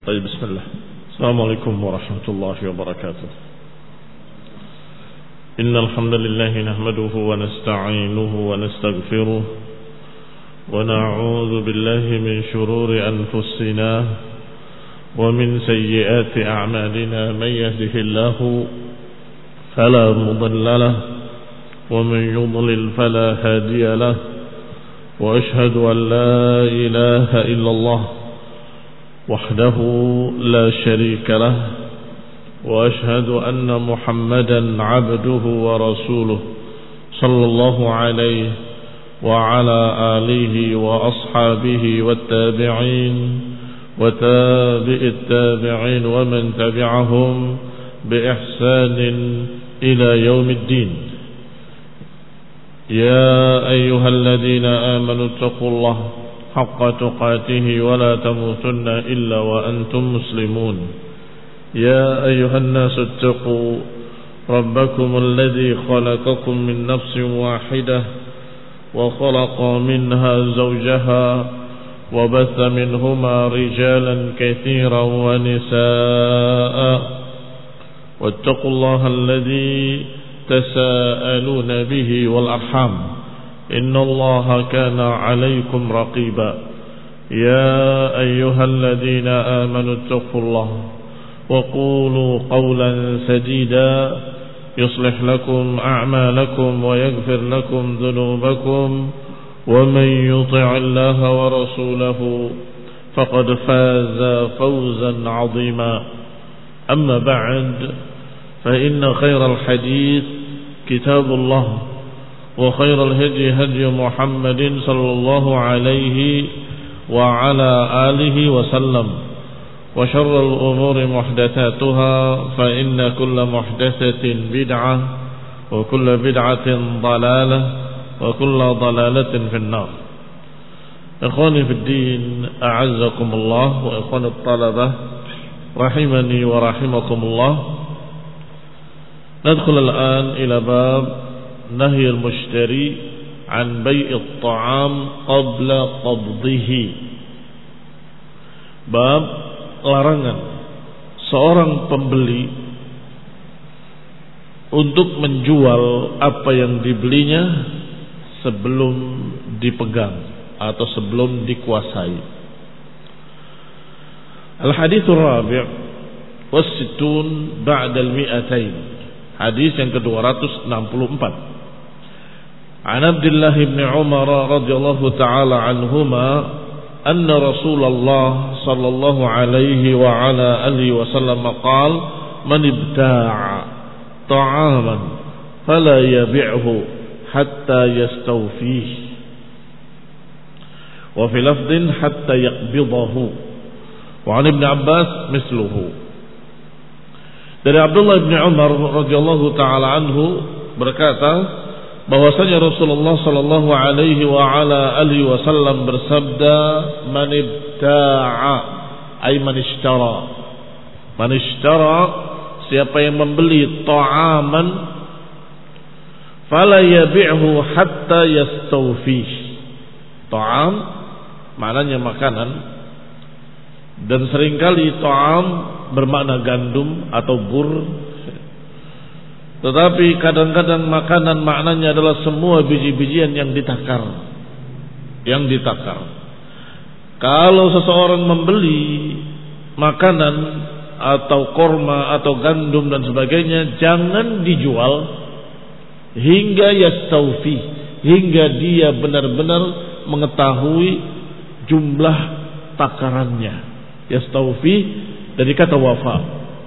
طيب بسم الله. السلام عليكم ورحمة الله وبركاته. إن الحمد لله نحمده ونستعينه ونستغفره ونعوذ بالله من شرور أنفسنا ومن سيئات أعمالنا. من يهده الله فلا مضل له ومن يضلل فلا هادي له، وأشهد أن لا إله إلا الله وحده لا شريك له، وأشهد أن محمدا عبده ورسوله صلى الله عليه وعلى آله وأصحابه والتابعين وتابع التابعين ومن تبعهم بإحسان إلى يوم الدين. يا أيها الذين آمنوا اتقوا الله حق تقاته ولا تموتن إلا وأنتم مسلمون. يا أيها الناس اتقوا ربكم الذي خلقكم من نفس واحدة وخلق منها زوجها وبث منهما رجالا كثيرا ونساء، واتقوا الله الذي تساءلون به والأرحام إن الله كان عليكم رقيبا. يا أيها الذين آمنوا اتقوا الله وقولوا قولا سديدا يصلح لكم أعمالكم ويغفر لكم ذنوبكم، ومن يطع الله ورسوله فقد فاز فوزا عظيما. أما بعد، فإن خير الحديث كتاب الله، وخير الهدي هدي محمد صلى الله عليه وعلى آله وسلم، وشر الأمور محدثاتها، فإن كل محدثة بدعة وكل بدعة ضلالة وكل ضلالة في النار. إخواني في الدين، أعزكم الله، وإخواني الطلبة رحمني ورحمكم الله. ندخل الآن إلى باب نهي المشتري عن بيع الطعام قبل قبضه. Bab larangan seorang pembeli untuk menjual apa yang dibelinya sebelum dipegang atau sebelum dikuasai. Al-hadithur rabi' was-sittun ba'da al-mi'atain. Hadis yang ke-264. An Abdullah bin Umar radhiyallahu ta'ala anhuma anna Rasulullah sallallahu alaihi wa ala alihi wa sallam qala man ibta'a ta'aman fala yabi'hu hatta yastawfih, wa fi lafdhin hatta yaqbidahu, wa an Ibn Abbas misluhu. Dari Abdullah bin Umar radhiyallahu ta'ala anhu berkata bahwasanya Rasulullah sallallahu alaihi wa ala alihi wasallam bersabda, man ibta'a ay man ishtara. Man ishtara, siapa yang membeli ta'aman, fala yabi'hu hatta yastawfih. Ta'am maknanya makanan, dan seringkali ta'am bermakna gandum atau bur. Tetapi kadang-kadang makanan maknanya adalah semua biji-bijian yang ditakar. Kalau seseorang membeli makanan atau korma atau gandum dan sebagainya, jangan dijual hingga yastawfi, hingga dia benar-benar mengetahui jumlah takarannya. Yastawfi dari kata wafa.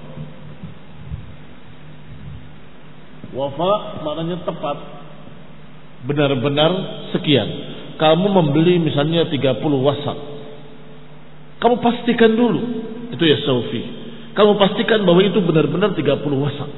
Wafa maknanya tepat, benar-benar sekian. Kamu membeli misalnya 30 wasak, kamu pastikan dulu, itu yastawfi. Kamu pastikan bahwa itu benar-benar 30 wasak.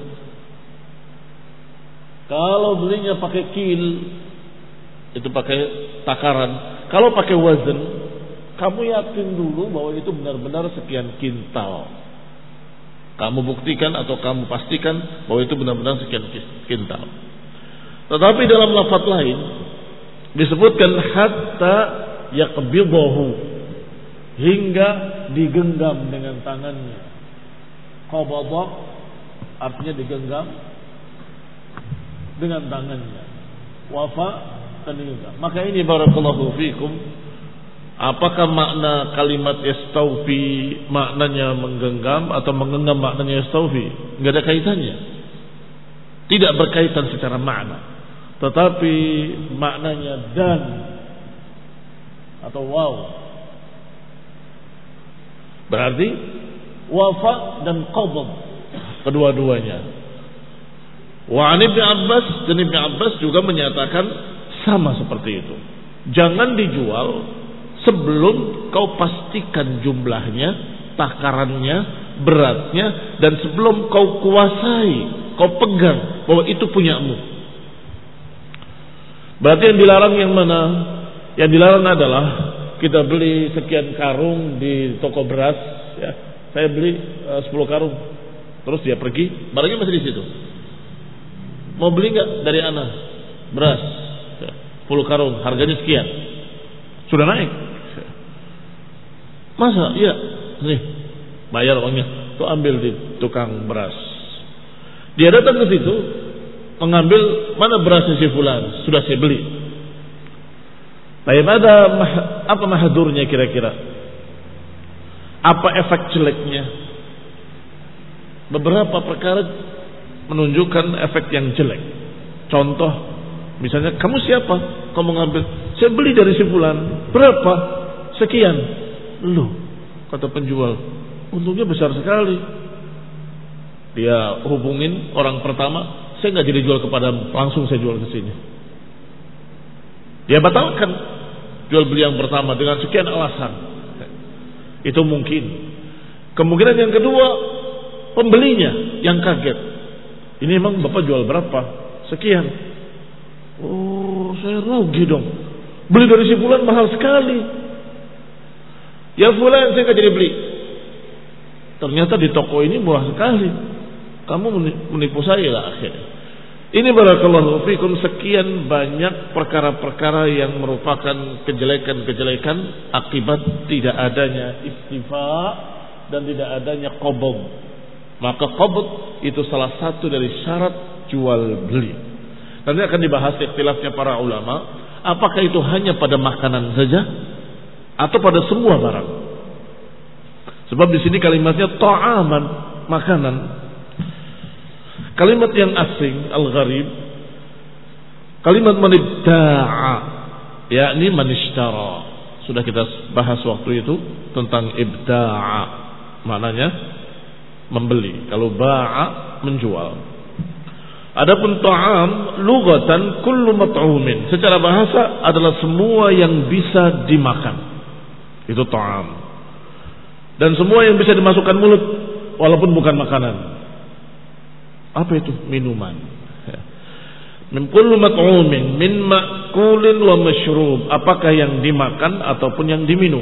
Kalau belinya pakai kil, itu pakai takaran. Kalau pakai wazan, kamu yakin dulu bahwa itu benar-benar sekian kintal. Kamu buktikan atau kamu pastikan bahwa itu benar-benar sekian kintal. Tetapi dalam lafaz lain disebutkan hatta yaqbidahu, hingga digenggam dengan tangannya. Qabada artinya digenggam dengan tangannya. Wafa dan digenggam. Maka ini barakallahu fikum, apakah makna kalimat yastawfi maknanya menggenggam atau menggenggam maknanya yastawfi? Enggak ada kaitannya. Tidak berkaitan secara makna. Tetapi maknanya dan atau waw. Berarti wafa dan qabd kedua-duanya. Wa an Ibnu Abbas, dan Ibnu Abbas juga menyatakan sama seperti itu. Jangan dijual sebelum kau pastikan jumlahnya, takarannya, beratnya, dan sebelum kau kuasai, kau pegang bahwa itu punyamu. Berarti yang dilarang yang mana? Yang dilarang adalah kita beli sekian karung di toko beras, ya. Saya beli 10 karung, terus dia pergi, barangnya masih di situ. Mau beli nggak dari ana beras 10 karung, harganya sekian, sudah naik. Masa? Iya, nih bayar uangnya, tuh ambil di tukang beras. Dia datang ke situ, mengambil mana berasnya si fulan, sudah saya beli. Tapi apa mahadurnya kira-kira? Apa efek jeleknya? Beberapa perkara menunjukkan efek yang jelek. Contoh, misalnya kamu siapa? Kamu ngambil, saya beli dari si fulan. Berapa? Sekian. Loh, kata penjual, untungnya besar sekali. Dia hubungin orang pertama, saya nggak jadi jual kepadamu, langsung saya jual ke sini. Dia batalkan jual beli yang pertama dengan sekian alasan. Itu mungkin. Kemungkinan yang kedua, pembelinya yang kaget. Ini emang Bapak jual berapa? Sekian. Oh, saya rugi dong. Beli dari si fulan mahal sekali. Ya fulan, saya nggak jadi beli. Ternyata di toko ini murah sekali. Kamu menipu saya lah akhirnya. Ini barakallahu fikum, sekian banyak perkara-perkara yang merupakan kejelekan-kejelekan akibat tidak adanya istifa dan tidak adanya qabd. Maka qabd itu salah satu dari syarat jual beli. Nanti akan dibahas ikhtilafnya para ulama, apakah itu hanya pada makanan saja atau pada semua barang. Sebab di sini kalimatnya ta'aman, makanan. Kalimat yang asing, al-gharib, kalimat manibda'a, yakni manishtara. Sudah kita bahas waktu itu tentang ibda'a, maknanya membeli. Kalau ba'a, menjual. Adapun ta'am, lugatan kullu mat'umin, secara bahasa adalah semua yang bisa dimakan. Itu ta'am. Dan semua yang bisa dimasukkan mulut walaupun bukan makanan. Apa itu? Minuman. Min kullu mat'umin min ma'kulin wa mashrub, apakah yang dimakan ataupun yang diminum.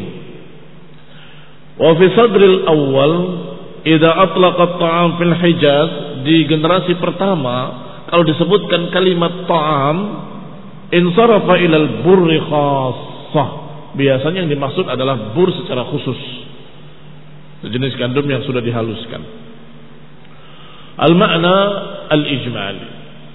Wa fi sadril awal idza atlaqa at-ta'am fil Hijaz, di generasi pertama kalau disebutkan kalimat ta'am insarafa ilal burri khassah, biasanya yang dimaksud adalah bur secara khusus, sejenis gandum yang sudah dihaluskan. Al-makna al-ijmali,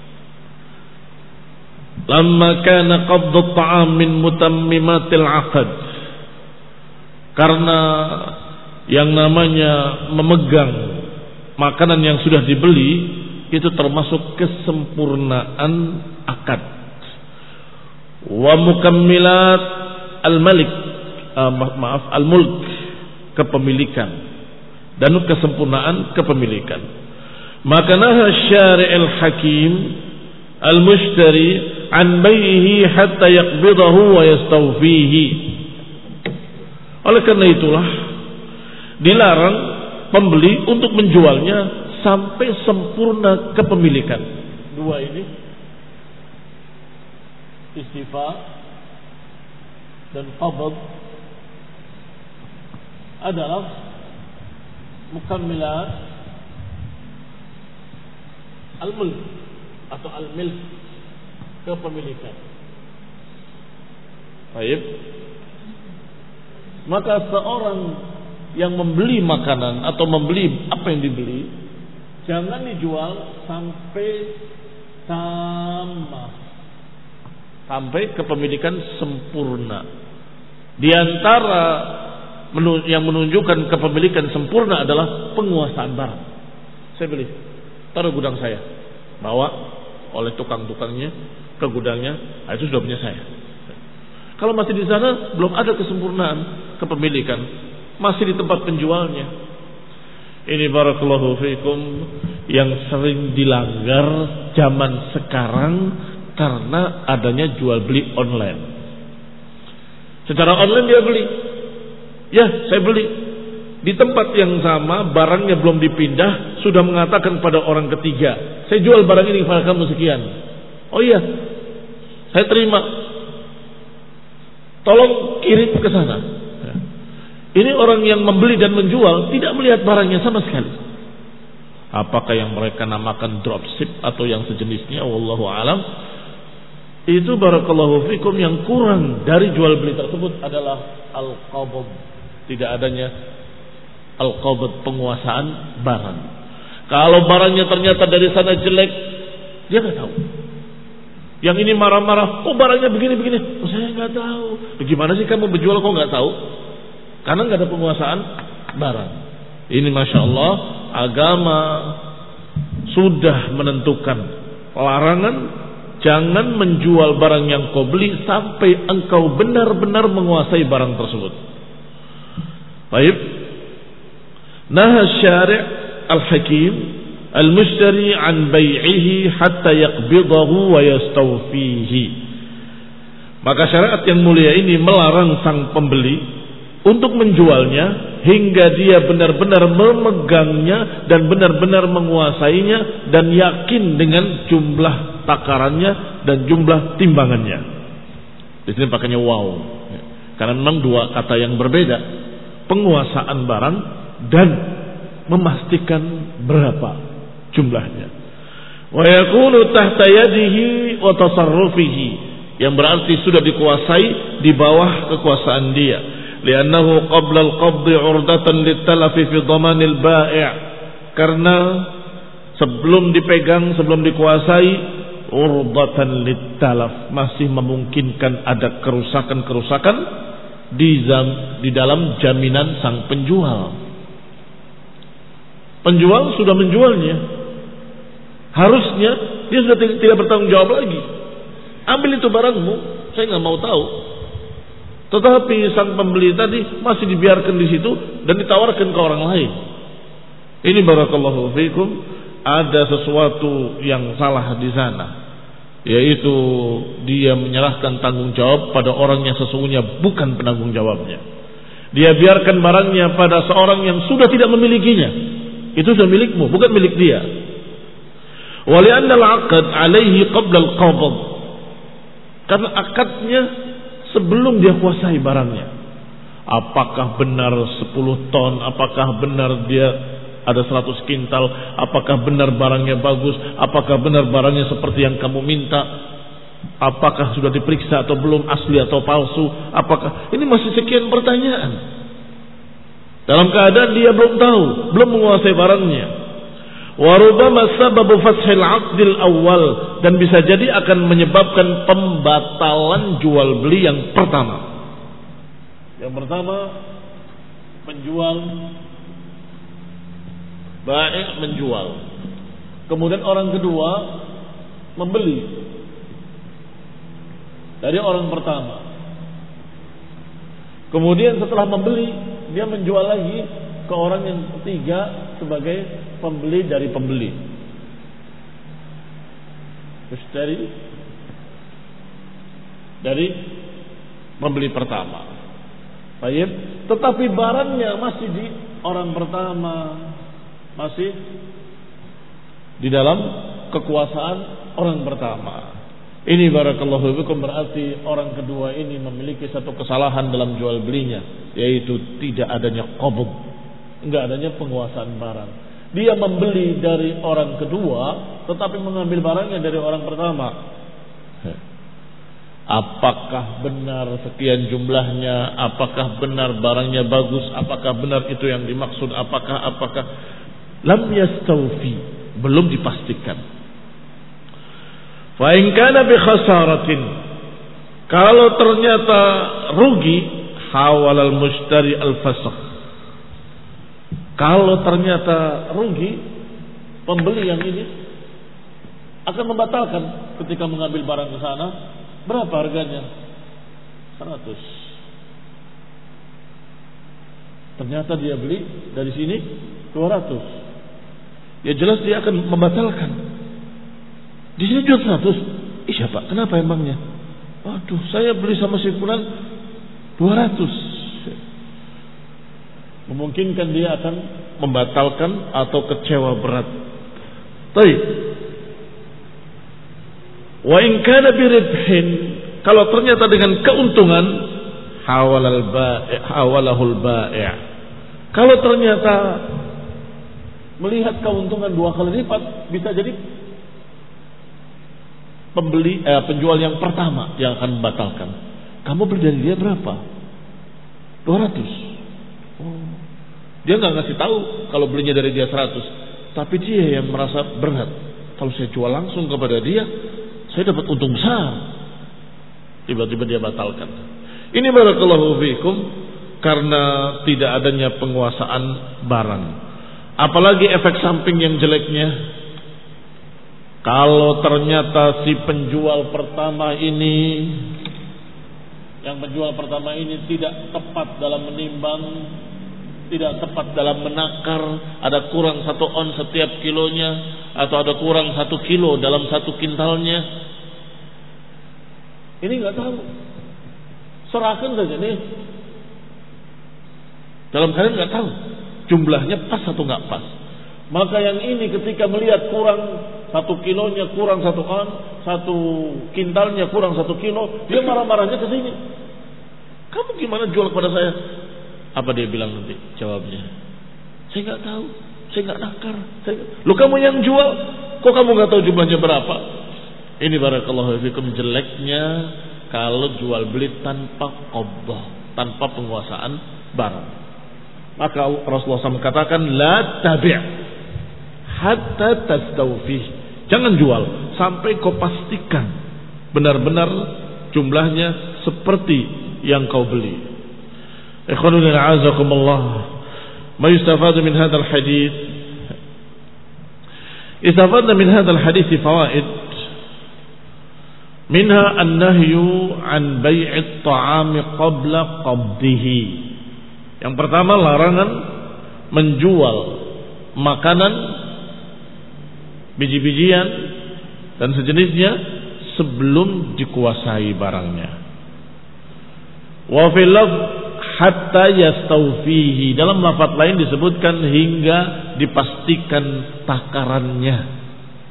lamma kana qabd at-ta'am min mutammimatil 'aqd, karena yang namanya memegang makanan yang sudah dibeli itu termasuk kesempurnaan akad. Wa mukammilat al-malik, al-mulk, kepemilikan, dan kesempurnaan kepemilikan. Maka naha syari'il hakim al-mushtari an bai'ihi hatta yaqbidahu wa yastawfihi. Oleh karena itulah dilarang pembeli untuk menjualnya sampai sempurna kepemilikan. Dua ini, istifa dan qabd, adalah mukammilat al-mulk atau al-milk, kepemilikan. Baik. Maka seorang yang membeli makanan atau membeli apa yang dibeli, jangan dijual sampai sama, sampai kepemilikan sempurna. Di antara yang menunjukkan kepemilikan sempurna adalah penguasaan barang. Saya beli, taruh gudang saya, bawa oleh tukang-tukangnya ke gudangnya, itu sudah punya saya. Kalau masih di sana belum ada kesempurnaan kepemilikan, masih di tempat penjualnya. Ini barakallahu fiikum yang sering dilanggar zaman sekarang karena adanya jual beli online. Secara online dia beli, ya saya beli di tempat yang sama, barangnya belum dipindah, sudah mengatakan pada orang ketiga, saya jual barang ini kepada kamu sekian. Oh iya, saya terima, tolong kirim ke sana. Ini orang yang membeli dan menjual tidak melihat barangnya sama sekali. Apakah yang mereka namakan dropship atau yang sejenisnya, wallahu alam. Itu barakallahu fikum yang kurang dari jual beli tersebut adalah al-qabd. Tidak adanya al-qabd, penguasaan barang. Kalau barangnya ternyata dari sana jelek, dia nggak tahu. Yang ini marah-marah, oh barangnya begini-begini, oh, saya nggak tahu. Bagaimana sih kamu berjual kok nggak tahu? Karena nggak ada penguasaan barang. Ini masya Allah, agama sudah menentukan larangan, jangan menjual barang yang kau beli sampai engkau benar-benar menguasai barang tersebut. Baik. Nah syari' al-hakim al-mushtari an bai'ihi hatta yaqbidahu wa yastawfihi. Maka syariat yang mulia ini melarang sang pembeli untuk menjualnya hingga dia benar-benar memegangnya dan benar-benar menguasainya dan yakin dengan jumlah takarannya dan jumlah timbangannya. Di sini pakainya wow, karena memang dua kata yang berbeda, penguasaan barang dan memastikan berapa jumlahnya. Wa yakunu tahta yadihi wa tasarrufihi, yang berarti sudah dikuasai di bawah kekuasaan dia. Li'annahu qabla al-qabd 'urdatan lit-talafi fi dhaman al-bai'. Karena sebelum dipegang, sebelum dikuasai, 'urdatan lit-talaf, masih memungkinkan ada kerusakan-kerusakan di dalam jaminan sang penjual. Penjual sudah menjualnya, harusnya dia sudah tidak bertanggung jawab lagi. Ambil itu barangmu, saya nggak mau tahu. Tetapi sang pembeli tadi masih dibiarkan di situ dan ditawarkan ke orang lain. Ini barakallahu fiikum, ada sesuatu yang salah di sana, yaitu dia menyerahkan tanggung jawab pada orang yang sesungguhnya bukan penanggung jawabnya. Dia biarkan barangnya pada seorang yang sudah tidak memilikinya. Itu sudah milikmu, bukan milik dia. Wa li'anna al-'aqd 'alaihi qabla al-qabd. Karena akadnya sebelum dia kuasai barangnya. Apakah benar 10 ton, apakah benar dia ada 100 kintal, apakah benar barangnya bagus, apakah benar barangnya seperti yang kamu minta, apakah sudah diperiksa atau belum, asli atau palsu, apakah ini masih sekian pertanyaan. Dalam keadaan dia belum tahu, belum menguasai barangnya. Wa rubbama sababu fashil 'aqdil awal, dan bisa jadi akan menyebabkan pembatalan jual beli yang pertama. Yang pertama, penjual bai' menjual. Kemudian orang kedua membeli dari orang pertama. Kemudian setelah membeli, dia menjual lagi ke orang yang ketiga sebagai pembeli dari pembeli. Mushtari dari pembeli pertama. Baik, tetapi barangnya masih di orang pertama, masih di dalam kekuasaan orang pertama. Ini barakallahu fikum, berarti orang kedua ini memiliki satu kesalahan dalam jual belinya, yaitu tidak adanya qabd, enggak adanya penguasaan barang. Dia membeli dari orang kedua tetapi mengambil barangnya dari orang pertama. Apakah benar sekian jumlahnya? Apakah benar barangnya bagus? Apakah benar itu yang dimaksud? Apakah lam yastawfi, belum dipastikan. Fa in kana bi khasaratin, kalau ternyata rugi, hawalal mushtari al-fasakh. Kalau ternyata rugi, pembeli yang ini akan membatalkan ketika mengambil barang ke sana. Berapa harganya? 100. Ternyata dia beli dari sini 200. Ya jelas dia akan membatalkan. Di sini jual 100. Iya Pak, kenapa emangnya? Waduh, saya beli sama si fulan 200. Memungkinkan dia akan membatalkan atau kecewa berat. Baik. Wa in kana biribhin, kalau ternyata dengan keuntungan, hawalahul bai'. Kalau ternyata melihat keuntungan 2 kali lipat, bisa jadi penjual yang pertama yang akan membatalkan. Kamu beli dari dia berapa? 200. Dia nggak ngasih tahu kalau belinya dari dia 100, tapi dia yang merasa berat. Kalau saya jual langsung kepada dia, saya dapat untung besar. Tiba-tiba dia batalkan. Ini barakallahu fikum, karena tidak adanya penguasaan barang. Apalagi efek samping yang jeleknya, kalau ternyata si penjual pertama ini tidak tepat dalam menimbang, tidak tepat dalam menakar, ada kurang 1 on setiap kilonya, atau ada kurang 1 kilo dalam 1 kintalnya, ini nggak tahu, serahkan saja nih. Dalam keadaan nggak tahu jumlahnya pas atau nggak pas. Maka yang ini ketika melihat kurang 1 kilonya, kurang 1 on, 1 kintalnya kurang 1 kilo, dia marah-marahnya ke sini. Kamu gimana jual kepada saya? Apa dia bilang nanti? Jawabnya, saya nggak tahu, saya nggak nakar. Lu kamu yang jual, kok kamu nggak tahu jumlahnya berapa? Ini barakallahu fikum jeleknya kalau jual beli tanpa qabdah, tanpa penguasaan barang. Maka Rasulullah SAW katakan, la tabi' hatta tastawfih. Jangan jual sampai kau pastikan benar-benar jumlahnya seperti yang kau beli. Ikhwanuna a'azakumullah, ma yustafadu min hadzal hadits. Istafadna min hadzal hadits fawaid. Minha an-nahyu an bai'it ta'ami qabla qabdihi. Yang pertama, larangan menjual makanan, biji-bijian dan sejenisnya sebelum dikuasai barangnya. Wa fil lafz hatta yastawfihi. Dalam lafaz lain disebutkan hingga dipastikan takarannya.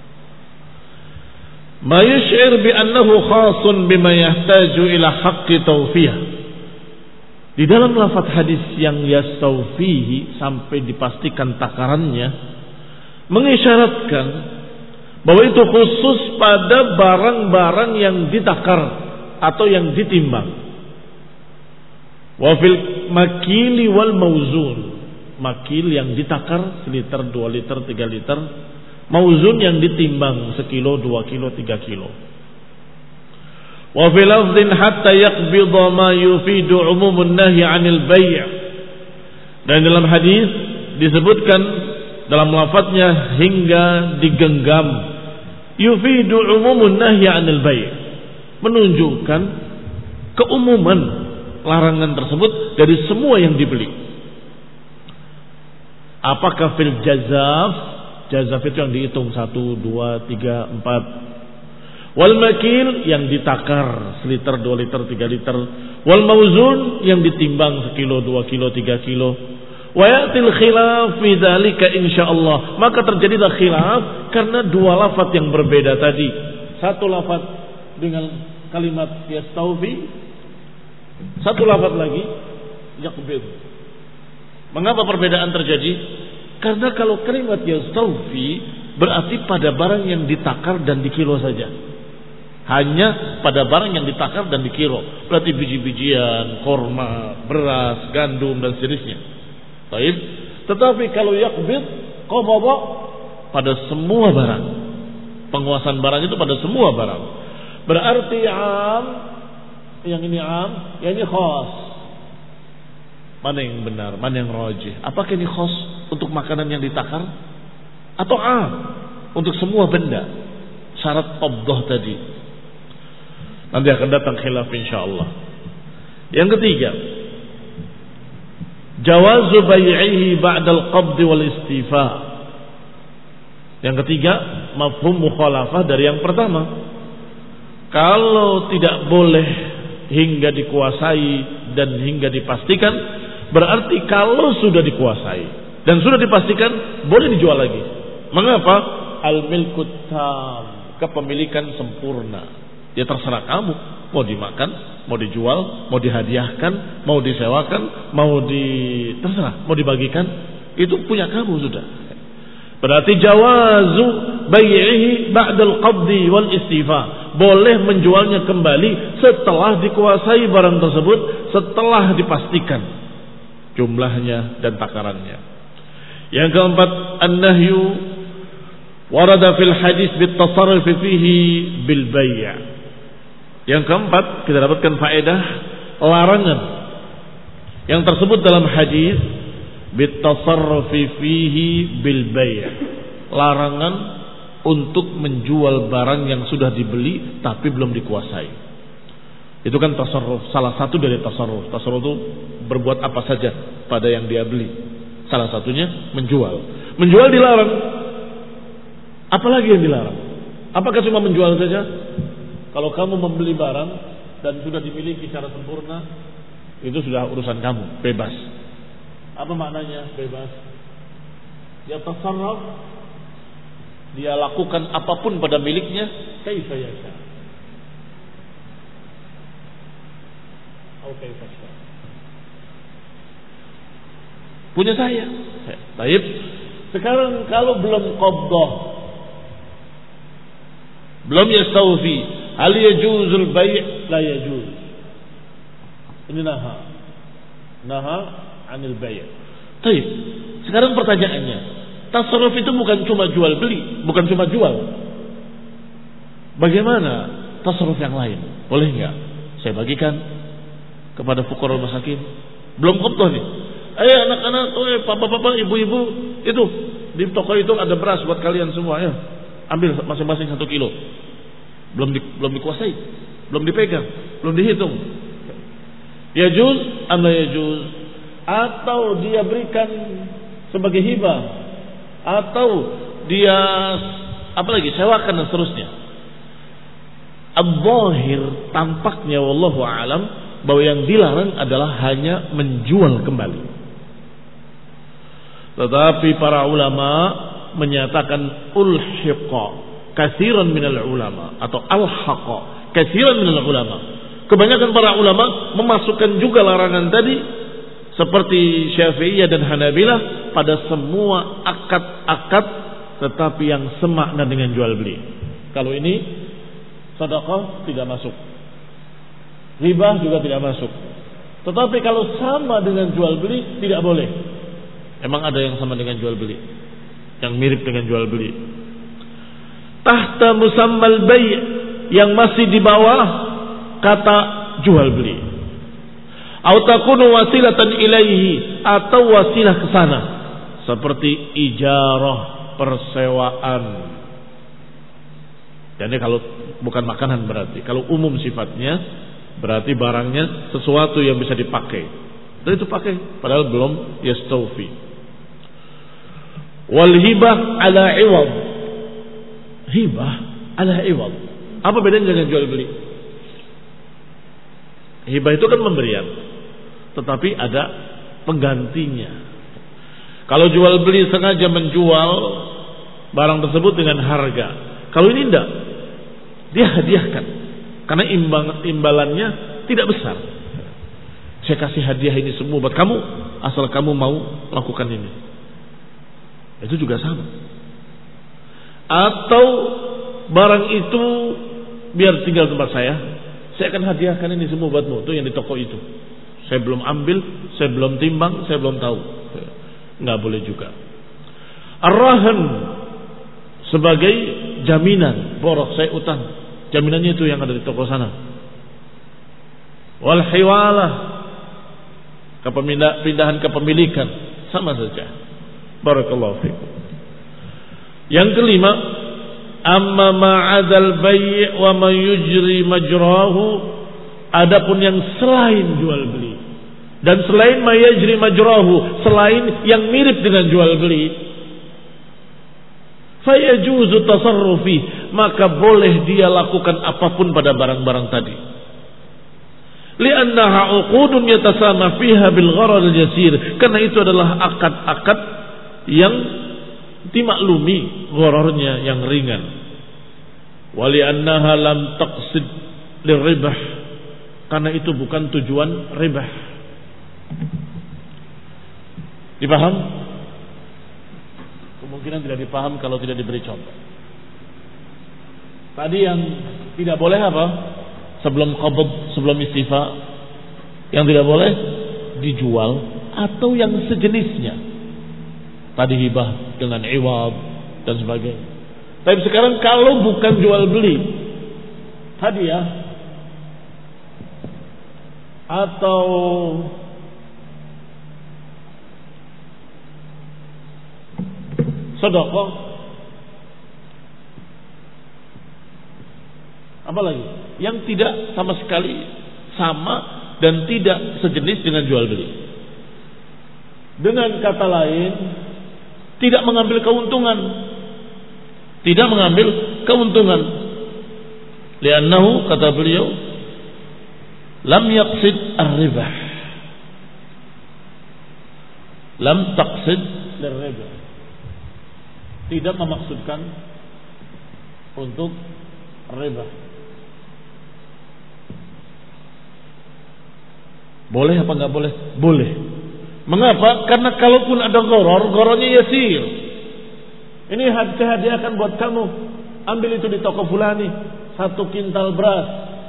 Ma yush'ir bi annahu khasun bima yahtaju ila haqqi tawfiyah. Di dalam lafaz hadis yang yastawfihi sampai dipastikan takarannya mengisyaratkan bahwa itu khusus pada barang-barang yang ditakar atau yang ditimbang. Wa fil makili wal mauzun. Makil yang ditakar 1 liter, 2 liter, 3 liter. Mauzun yang ditimbang 1 kilo, 2 kilo, 3 kilo. Wa fil lafdhin hatta yaqbidha ma yufidu umumun nahi 'anil bai'. Dan dalam hadis disebutkan dalam lafadznya hingga digenggam. Yufidu umumun nahi 'anil bai'. Menunjukkan keumuman larangan tersebut dari semua yang dibeli. Apakah fil jazaf? Jazaf itu yang dihitung 1, 2, 3, 4. Wal makil yang ditakar 1 liter, 2 liter, 3 liter. Wal mauzun yang ditimbang 1 kilo, 2 kilo, 3 kilo. Wa yatil khilaf fi dzalika insyaallah. Maka terjadilah khilaf karena 2 lafaz yang berbeda tadi. 1 lafaz dengan kalimat yastawfi, 1 lafaz lagi yaqbid. Mengapa perbedaan terjadi? Karena kalau kalimat yastawfi berarti pada barang yang ditakar dan dikilo saja. Hanya pada barang yang ditakar dan dikiro. Berarti biji-bijian, korma, beras, gandum dan sejenisnya. Baik. Tetapi kalau yaqbid, qabada pada semua barang. Penguasaan barang itu pada semua barang. Berarti am, yang ini am, yang ini khas. Mana yang benar, mana yang rajih? Apakah ini khas untuk makanan yang ditakar? Atau am untuk semua benda? Syarat qabdah tadi. Nanti akan datang khilaf insyaallah. Yang ketiga, jawazu bai'ihi ba'dal qabd wal istifa. Yang ketiga, mafhum mukhalafah dari yang pertama. Kalau tidak boleh hingga dikuasai dan hingga dipastikan, berarti kalau sudah dikuasai dan sudah dipastikan, boleh dijual lagi. Mengapa? Al-milkut tam, kepemilikan sempurna. Ya terserah kamu, mau dimakan, mau dijual, mau dihadiahkan, mau disewakan, terserah, mau dibagikan, itu punya kamu sudah. Berarti jawazu bai'ihi ba'dal qabdi wal istifa. Boleh menjualnya kembali setelah dikuasai barang tersebut, setelah dipastikan jumlahnya dan takarannya. Yang keempat, an-nahyu warada fil hadis bit tasarruf fihi bil bai'. Yang keempat, kita dapatkan faedah larangan yang tersebut dalam hadis bit tasarruf fihi bil bai'. Larangan untuk menjual barang yang sudah dibeli tapi belum dikuasai. Itu kan tasarruf, salah satu dari tasarruf. Tasarruf itu berbuat apa saja pada yang dia beli. Salah satunya menjual. Menjual dilarang. Apalagi yang dilarang? Apakah cuma menjual saja? Kalau kamu membeli barang dan sudah dimiliki secara sempurna, itu sudah urusan kamu, bebas. Apa maknanya bebas? Dia tasarruf, dia lakukan apapun pada miliknya, kaifa yasha. Atau kaifa yasha. Punya saya. Baik. Sekarang kalau belum qabdah, belum yastawfi, hal yajuzul bai'? La yajuz. Ini naha anil bai'. Baik. Sekarang pertanyaannya, tasarruf itu bukan cuma jual beli, bukan cuma jual. Bagaimana tasarruf yang lain? Boleh enggak saya bagikan kepada fuqara masakin? Belum qabdah nih. Anak-anak, bapak-bapak, ibu-ibu, itu di toko itu ada beras buat kalian semua ya. Ambil masing-masing 1 kilo. Belum dikuasai, belum dipegang, belum dihitung. Yajuz am la yajuz? Atau dia berikan sebagai hibah, atau dia apalagi sewakan dan seterusnya. Al-zahir tampaknya wallahu a'lam bahwa yang dilarang adalah hanya menjual kembali. Tetapi para ulama menyatakan ulhiqa katsiran minal ulama atau alhaqa katsiran minal ulama. Kebanyakan para ulama memasukkan juga larangan tadi seperti Syafi'iyah dan Hanabilah pada semua akad-akad tetapi yang semakna dengan jual beli. Kalau ini sedekah tidak masuk. Riba juga tidak masuk. Tetapi kalau sama dengan jual beli tidak boleh. Emang ada yang sama dengan jual beli? Yang mirip dengan jual beli. Tahta musammal bai' yang masih di bawah kata jual beli. Atau takunu wasilatan ilaihi atau wasilah ke sana. Seperti ijarah, persewaan. Jadi kalau bukan makanan berarti. Kalau umum sifatnya berarti barangnya sesuatu yang bisa dipakai. Dan itu pakai padahal belum yastawfi. Wal hibah ala iwad. Hibah ala iwad. Apa bedanya dengan jual beli? Hibah itu kan pemberian, tetapi ada penggantinya. Kalau jual beli sengaja menjual barang tersebut dengan harga. Kalau ini tidak, dia hadiahkan karena imbalannya tidak besar. Saya kasih hadiah ini semua buat kamu asal kamu mau lakukan ini. Itu juga sama. Atau barang itu biar tinggal tempat saya akan hadiahkan ini semua buatmu, tuh yang di toko itu. Saya belum ambil, saya belum timbang, saya belum tahu. Nggak boleh juga. Ar-rahan sebagai jaminan, borok saya utang, jaminannya itu yang ada di toko sana. Wal hiwalah, pindahan kepemilikan, sama saja. Barakallahu fikum. Yang kelima, amma ma'adal bai' wa ma yujri majrahu, adapun yang selain jual beli dan selain ma yajri majrahu, selain yang mirip dengan jual beli, fa yajuzu tasarrufi, maka boleh dia lakukan apapun pada barang-barang tadi. Li'annaha uqudun yatasama fiha bil gharar al yasir, karena itu adalah akad-akad yang dimaklumi ghararnya yang ringan. Wa li'annaha lam taqsid liribah, karena itu bukan tujuan ribah. Dipaham? Kemungkinan tidak dipaham kalau tidak diberi contoh. Tadi yang tidak boleh apa? Sebelum qabd, sebelum istifa, yang tidak boleh dijual atau yang sejenisnya. Tadi hibah dengan iwad dan sebagainya. Tapi sekarang kalau bukan jual beli, hadiah atau sedekah, apalagi yang tidak sama sekali sama dan tidak sejenis dengan jual beli. Dengan kata lain, tidak mengambil keuntungan. Tidak mengambil keuntungan. Li'annahu, kata beliau, lam yaqsid ar-ribah. Lam taqsid ar-ribah. Tidak memaksudkan untuk riba. Boleh apa enggak boleh? Boleh. Mengapa? Karena kalaupun ada gorornya yasir. Ini saya hadiahkan buat kamu. Ambil itu di toko fulani, 1 kintal beras.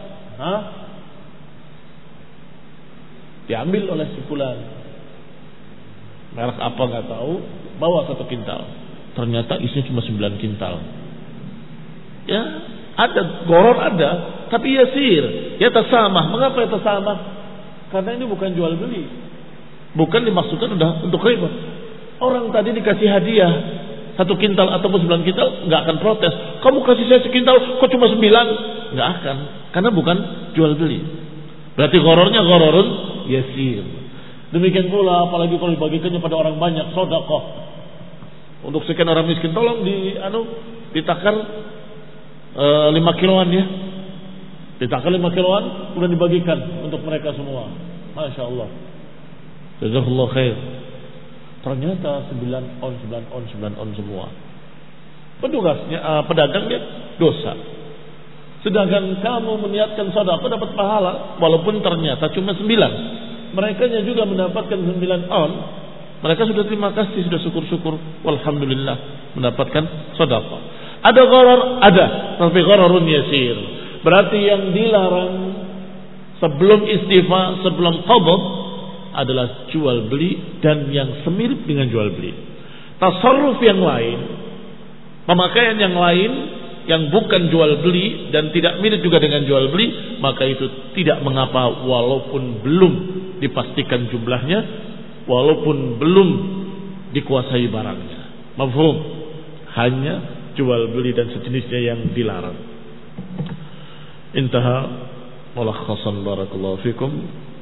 Diambil oleh si fulani. Merek apa enggak tahu, bawa 1 kintal. Ternyata isinya cuma 9 kintal. Ya, ada goror ada, tapi yasir. Ya tasamah. Mengapa ya tasamah? Karena ini bukan jual beli. Bukan dimaksudkan udah untuk riba. Orang tadi dikasih hadiah 1 kintal ataupun 9 kintal, nggak akan protes. Kamu kasih saya sekintal, kok cuma 9? Nggak akan, karena bukan jual beli. Berarti gorornya gororun yasir. Demikian pula, apalagi kalau dibagikannya pada orang banyak, sedekah. Untuk sekian orang miskin, tolong ditakar 5 kiloan ya. Ditakar 5 kiloan, kemudian dibagikan untuk mereka semua. Masya Allah. Jazakallah khair. Ternyata 9 on semua. Pedagangnya dosa. Sedangkan kamu meniatkan sedekah dapat pahala, walaupun ternyata cuma 9. Mereka juga mendapatkan 9 on. Mereka sudah terima kasih, sudah syukur-syukur. Walhamdulillah mendapatkan sedekah. Ada gharar? Ada, tapi ghararun yasir. Berarti yang dilarang sebelum istifa, sebelum qabd adalah jual beli dan yang semirip dengan jual beli. Tasarruf yang lain, pemakaian yang lain yang bukan jual beli dan tidak mirip juga dengan jual beli, maka itu tidak mengapa walaupun belum dipastikan jumlahnya, walaupun belum dikuasai barangnya. Mafhum? Hanya jual beli dan sejenisnya yang dilarang. Intaha mulakhasan barakallahu fikum.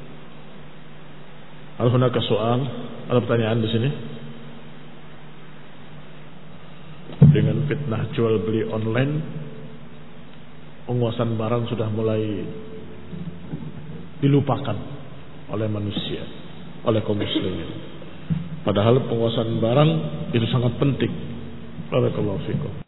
Hal hunaka soal? Ada pertanyaan di sini? Dengan fitnah jual beli online, penguasaan barang sudah mulai dilupakan oleh manusia, oleh kaum muslimin. Padahal penguasaan barang itu sangat penting. Barakallahu fikum.